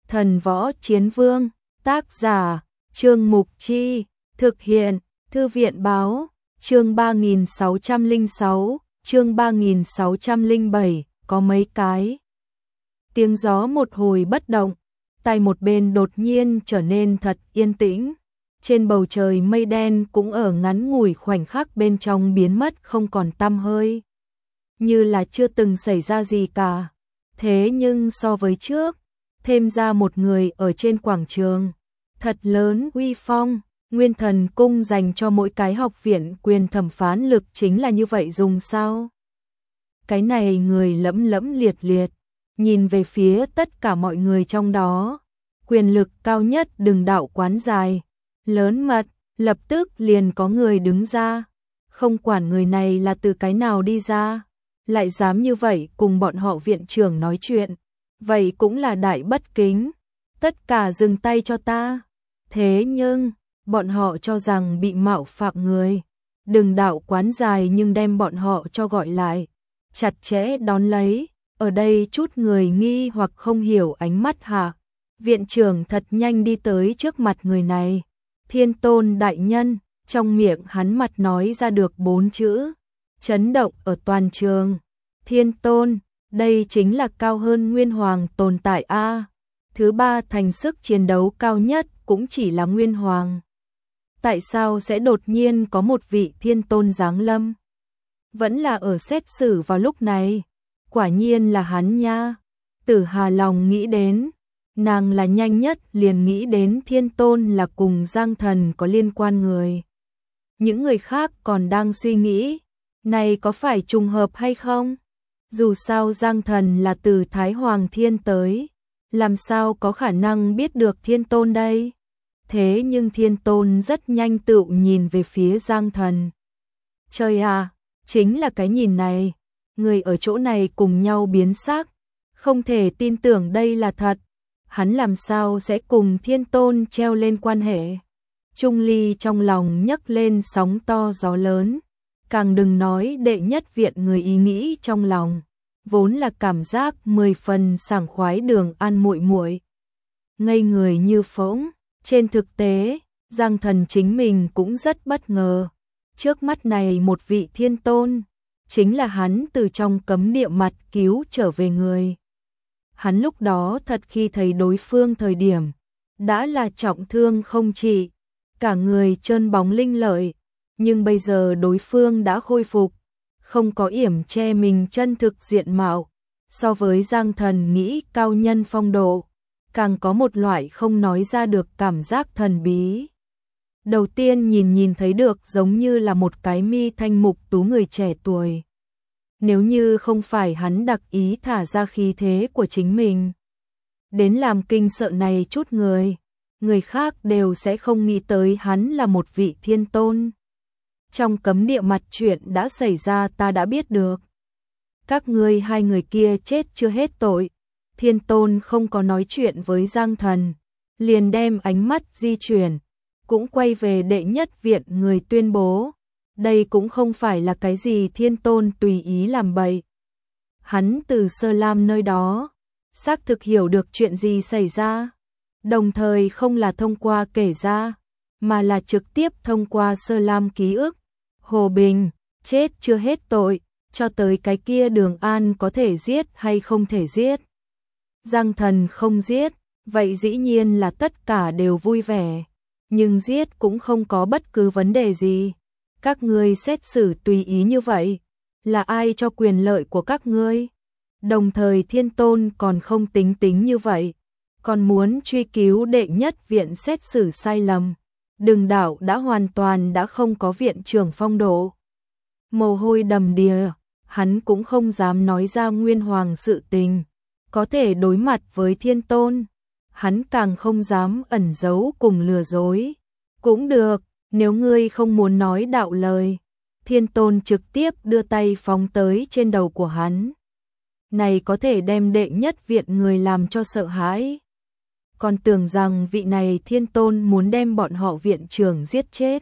Thần Võ Chiến Vương, tác giả, Trương Mục Chi, thực hiện, Thư viện báo, chương 3606, chương 3607, có mấy cái. Tiếng gió một hồi bất động, tại một bên đột nhiên trở nên thật yên tĩnh. Trên bầu trời mây đen cũng ở ngắn ngủi khoảnh khắc bên trong biến mất không còn tăm hơi. Như là chưa từng xảy ra gì cả. Thế nhưng so với trước, thêm ra một người ở trên quảng trường. Thật lớn uy phong, Nguyên Thần Cung dành cho mỗi cái học viện quyền thẩm phán lực chính là như vậy dùng sao? Cái này người lẫm lẫm liệt liệt, nhìn về phía tất cả mọi người trong đó. Quyền lực cao nhất Đừng Đạo quán dài, lớn mật, lập tức liền có người đứng ra. Không quản người này là từ cái nào đi ra, lại dám như vậy cùng bọn họ viện trưởng nói chuyện. Vậy cũng là đại bất kính. Tất cả dừng tay cho ta. Thế nhưng, bọn họ cho rằng bị mạo phạm người. Đừng Đạo quán dài nhưng đem bọn họ cho gọi lại. Chặt chẽ đón lấy. Ở đây chút người nghi hoặc không hiểu ánh mắt hạ. Viện trưởng thật nhanh đi tới trước mặt người này. Thiên Tôn đại nhân, trong miệng hắn mặt nói ra được 4 chữ. Chấn động ở toàn trường. Thiên Tôn, đây chính là cao hơn Nguyên Hoàng tồn tại a. Thứ ba thành sức chiến đấu cao nhất cũng chỉ là Nguyên Hoàng. Tại sao sẽ đột nhiên có một vị Thiên Tôn giáng lâm? Vẫn là ở xét xử vào lúc này. Quả nhiên là hắn nha. Tử Hà lòng nghĩ đến. Nàng là nhanh nhất liền nghĩ đến Thiên Tôn là cùng Giang Thần có liên quan người. Những người khác còn đang suy nghĩ. Này có phải trùng hợp hay không? Dù sao Giang Thần là từ Thái Hoàng Thiên tới. Làm sao có khả năng biết được Thiên Tôn đây? Thế nhưng Thiên Tôn rất nhanh tự nhìn về phía Giang Thần. Trời à, chính là cái nhìn này. Người ở chỗ này cùng nhau biến sắc. Không thể tin tưởng đây là thật. Hắn làm sao sẽ cùng Thiên Tôn treo lên quan hệ? Trung Ly trong lòng nhấc lên sóng to gió lớn. Càng đừng nói đệ nhất viện người ý nghĩ trong lòng. Vốn là cảm giác 10 phần sảng khoái Đường An muội muội ngây người như phỗng. Trên thực tế, Giang Thần chính mình cũng rất bất ngờ. Trước mắt này một vị Thiên Tôn, chính là hắn từ trong cấm địa mặt cứu trở về người. Hắn lúc đó thật khi thấy đối phương thời điểm, đã là trọng thương không trị, cả người trơn bóng linh lợi, nhưng bây giờ đối phương đã khôi phục, không có yểm che mình chân thực diện mạo, so với Giang Thần nghĩ cao nhân phong độ, càng có một loại không nói ra được cảm giác thần bí. Đầu tiên nhìn thấy được giống như là một cái mi thanh mục tú người trẻ tuổi. Nếu như không phải hắn đặc ý thả ra khí thế của chính mình, đến làm kinh sợ này chút người khác đều sẽ không nghĩ tới hắn là một vị Thiên Tôn. Trong cấm địa mặt chuyện đã xảy ra ta đã biết được. Các ngươi hai người kia chết chưa hết tội. Thiên Tôn không có nói chuyện với Giang Thần, liền đem ánh mắt di chuyển, cũng quay về đệ nhất viện người tuyên bố. Đây cũng không phải là cái gì Thiên Tôn tùy ý làm bậy. Hắn từ Sơ Lam nơi đó, xác thực hiểu được chuyện gì xảy ra, đồng thời không là thông qua kể ra, mà là trực tiếp thông qua Sơ Lam ký ức. Hồ Bình, chết chưa hết tội, cho tới cái kia Đường An có thể giết hay không thể giết. Giang Thần không giết, vậy dĩ nhiên là tất cả đều vui vẻ, nhưng giết cũng không có bất cứ vấn đề gì. Các ngươi xét xử tùy ý như vậy, là ai cho quyền lợi của các ngươi? Đồng thời Thiên Tôn còn không tính như vậy, còn muốn truy cứu đệ nhất viện xét xử sai lầm. Đừng Đạo đã hoàn toàn đã không có viện trưởng phong độ. Mồ hôi đầm đìa, hắn cũng không dám nói ra Nguyên Hoàng sự tình, có thể đối mặt với Thiên Tôn. Hắn càng không dám ẩn giấu cùng lừa dối. Cũng được, nếu ngươi không muốn nói đạo lời. Thiên Tôn trực tiếp đưa tay phóng tới trên đầu của hắn. Này có thể đem đệ nhất viện người làm cho sợ hãi. Còn tưởng rằng vị này Thiên Tôn muốn đem bọn họ viện trưởng giết chết.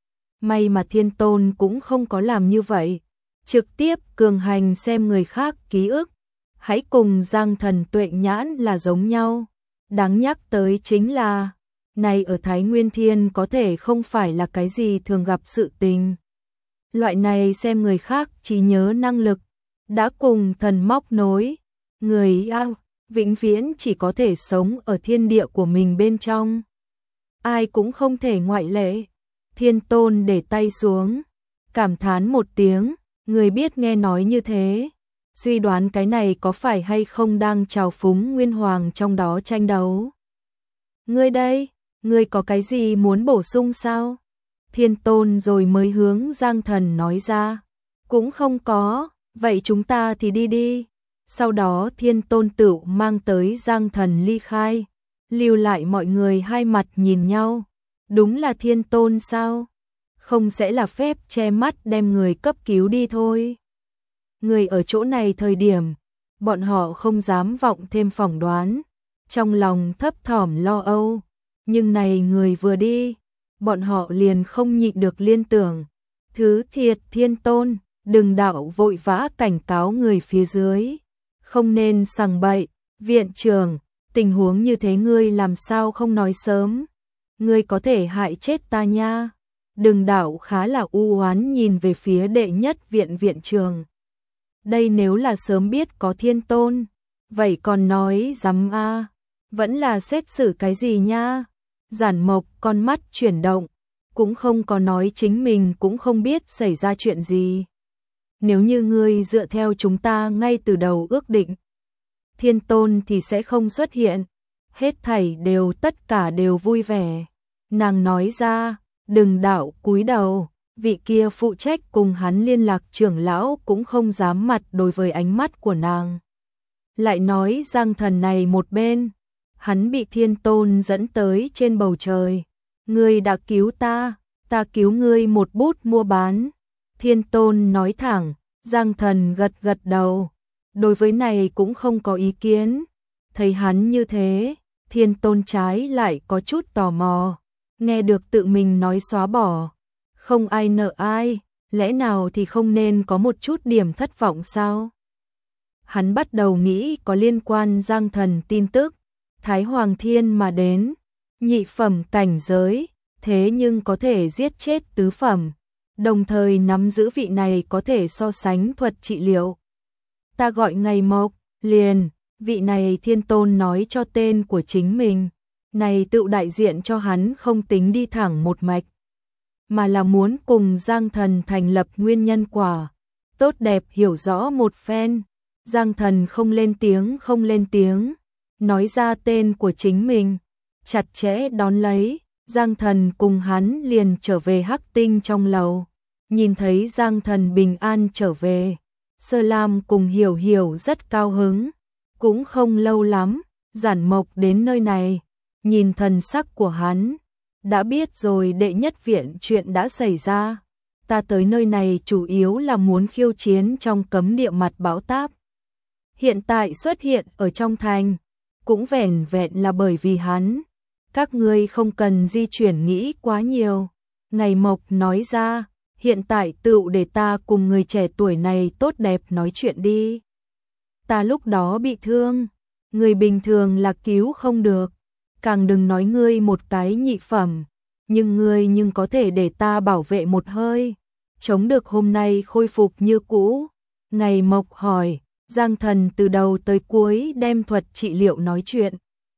May mà Thiên Tôn cũng không có làm như vậy. Trực tiếp cường hành xem người khác ký ức. Hãy cùng Giang Thần tuệ nhãn là giống nhau. Đáng nhắc tới chính là, này ở Thái Nguyên Thiên có thể không phải là cái gì thường gặp sự tình. Loại này xem người khác trí nhớ năng lực, đã cùng thần móc nối, người vĩnh viễn chỉ có thể sống ở thiên địa của mình bên trong. Ai cũng không thể ngoại lệ. Thiên Tôn để tay xuống, cảm thán một tiếng, người biết nghe nói như thế, suy đoán cái này có phải hay không đang trào phúng Nguyên Hoàng trong đó tranh đấu. Ngươi đây, ngươi có cái gì muốn bổ sung sao? Thiên Tôn rồi mới hướng Giang Thần nói ra, cũng không có, vậy chúng ta thì đi đi. Sau đó Thiên Tôn tự mang tới Giang Thần ly khai, lưu lại mọi người hai mặt nhìn nhau. Đúng là Thiên Tôn sao? Không sẽ là phép che mắt đem người cấp cứu đi thôi. Người ở chỗ này thời điểm, bọn họ không dám vọng thêm phỏng đoán, trong lòng thấp thỏm lo âu, nhưng này người vừa đi, bọn họ liền không nhịn được liên tưởng. Thứ thiệt Thiên Tôn, đừng đạo vội vã cảnh cáo người phía dưới, không nên sằng bậy, viện trưởng, tình huống như thế ngươi làm sao không nói sớm, ngươi có thể hại chết ta nha. Đừng đạo khá là u oán nhìn về phía đệ nhất viện viện trường. Đây nếu là sớm biết có Thiên Tôn, vậy còn nói dám vẫn là xét xử cái gì nha. Giản Mộc con mắt chuyển động, cũng không có nói chính mình cũng không biết xảy ra chuyện gì. Nếu như ngươi dựa theo chúng ta ngay từ đầu ước định, Thiên Tôn thì sẽ không xuất hiện, hết thảy đều tất cả đều vui vẻ. Nàng nói ra, đừng đạo cúi đầu, vị kia phụ trách cùng hắn liên lạc trưởng lão cũng không dám mặt đối với ánh mắt của nàng. Lại nói Giang Thần này một bên, hắn bị Thiên Tôn dẫn tới trên bầu trời. Ngươi đã cứu ta cứu ngươi một bút mua bán. Thiên Tôn nói thẳng, Giang Thần gật gật đầu. Đối với này cũng không có ý kiến. Thấy hắn như thế, Thiên Tôn trái lại có chút tò mò. Nghe được tự mình nói xóa bỏ, không ai nợ ai, lẽ nào thì không nên có một chút điểm thất vọng sao? Hắn bắt đầu nghĩ có liên quan Giang Thần tin tức, Thái Hoàng Thiên mà đến, nhị phẩm cảnh giới, thế nhưng có thể giết chết tứ phẩm, đồng thời nắm giữ vị này có thể so sánh thuật trị liệu. Ta gọi Ngày Mộc, liền, vị này Thiên Tôn nói cho tên của chính mình. Này tự đại diện cho hắn không tính đi thẳng một mạch, mà là muốn cùng Giang Thần thành lập nguyên nhân quả, tốt đẹp hiểu rõ một phen. Giang Thần không lên tiếng, nói ra tên của chính mình, chặt chẽ đón lấy. Giang Thần cùng hắn liền trở về Hắc Tinh trong lầu, nhìn thấy Giang Thần bình an trở về, Sơ Lam cùng Hiểu Hiểu rất cao hứng. Cũng không lâu lắm, Giản Mộc đến nơi này, nhìn thần sắc của hắn, đã biết rồi đệ nhất viện chuyện đã xảy ra. Ta tới nơi này chủ yếu là muốn khiêu chiến trong cấm địa mặt bão táp. Hiện tại xuất hiện ở trong thành, cũng vẻn vẹn là bởi vì hắn. Các ngươi không cần di chuyển nghĩ quá nhiều. Ngày Mộc nói ra, hiện tại tự để ta cùng người trẻ tuổi này tốt đẹp nói chuyện đi. Ta lúc đó bị thương, người bình thường là cứu không được. Càng đừng nói ngươi một cái nhị phẩm, nhưng ngươi có thể để ta bảo vệ một hơi, chống được hôm nay khôi phục như cũ. Ngày Mộc hỏi, Giang Thần từ đầu tới cuối đem thuật trị liệu nói chuyện.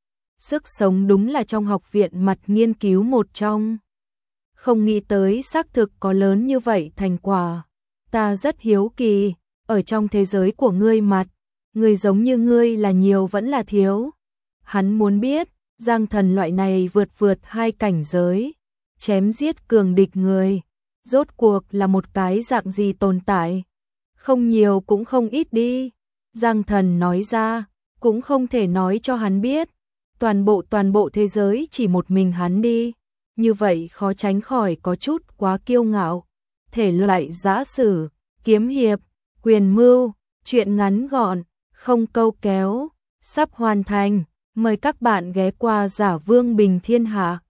Sức sống đúng là trong học viện mặt nghiên cứu một trong. Không nghĩ tới xác thực có lớn như vậy thành quả. Ta rất hiếu kỳ, ở trong thế giới của ngươi mặt, người giống như ngươi là nhiều vẫn là thiếu. Hắn muốn biết, Giang Thần loại này vượt hai cảnh giới, chém giết cường địch người, rốt cuộc là một cái dạng gì tồn tại. Không nhiều cũng không ít đi. Giang Thần nói ra, cũng không thể nói cho hắn biết. Toàn bộ thế giới chỉ một mình hắn đi. Như vậy khó tránh khỏi có chút quá kiêu ngạo. Thể loại giã sử, kiếm hiệp, quyền mưu, chuyện ngắn gọn, không câu kéo, sắp hoàn thành. Mời các bạn ghé qua Giả Vương Bình Thiên Hạ.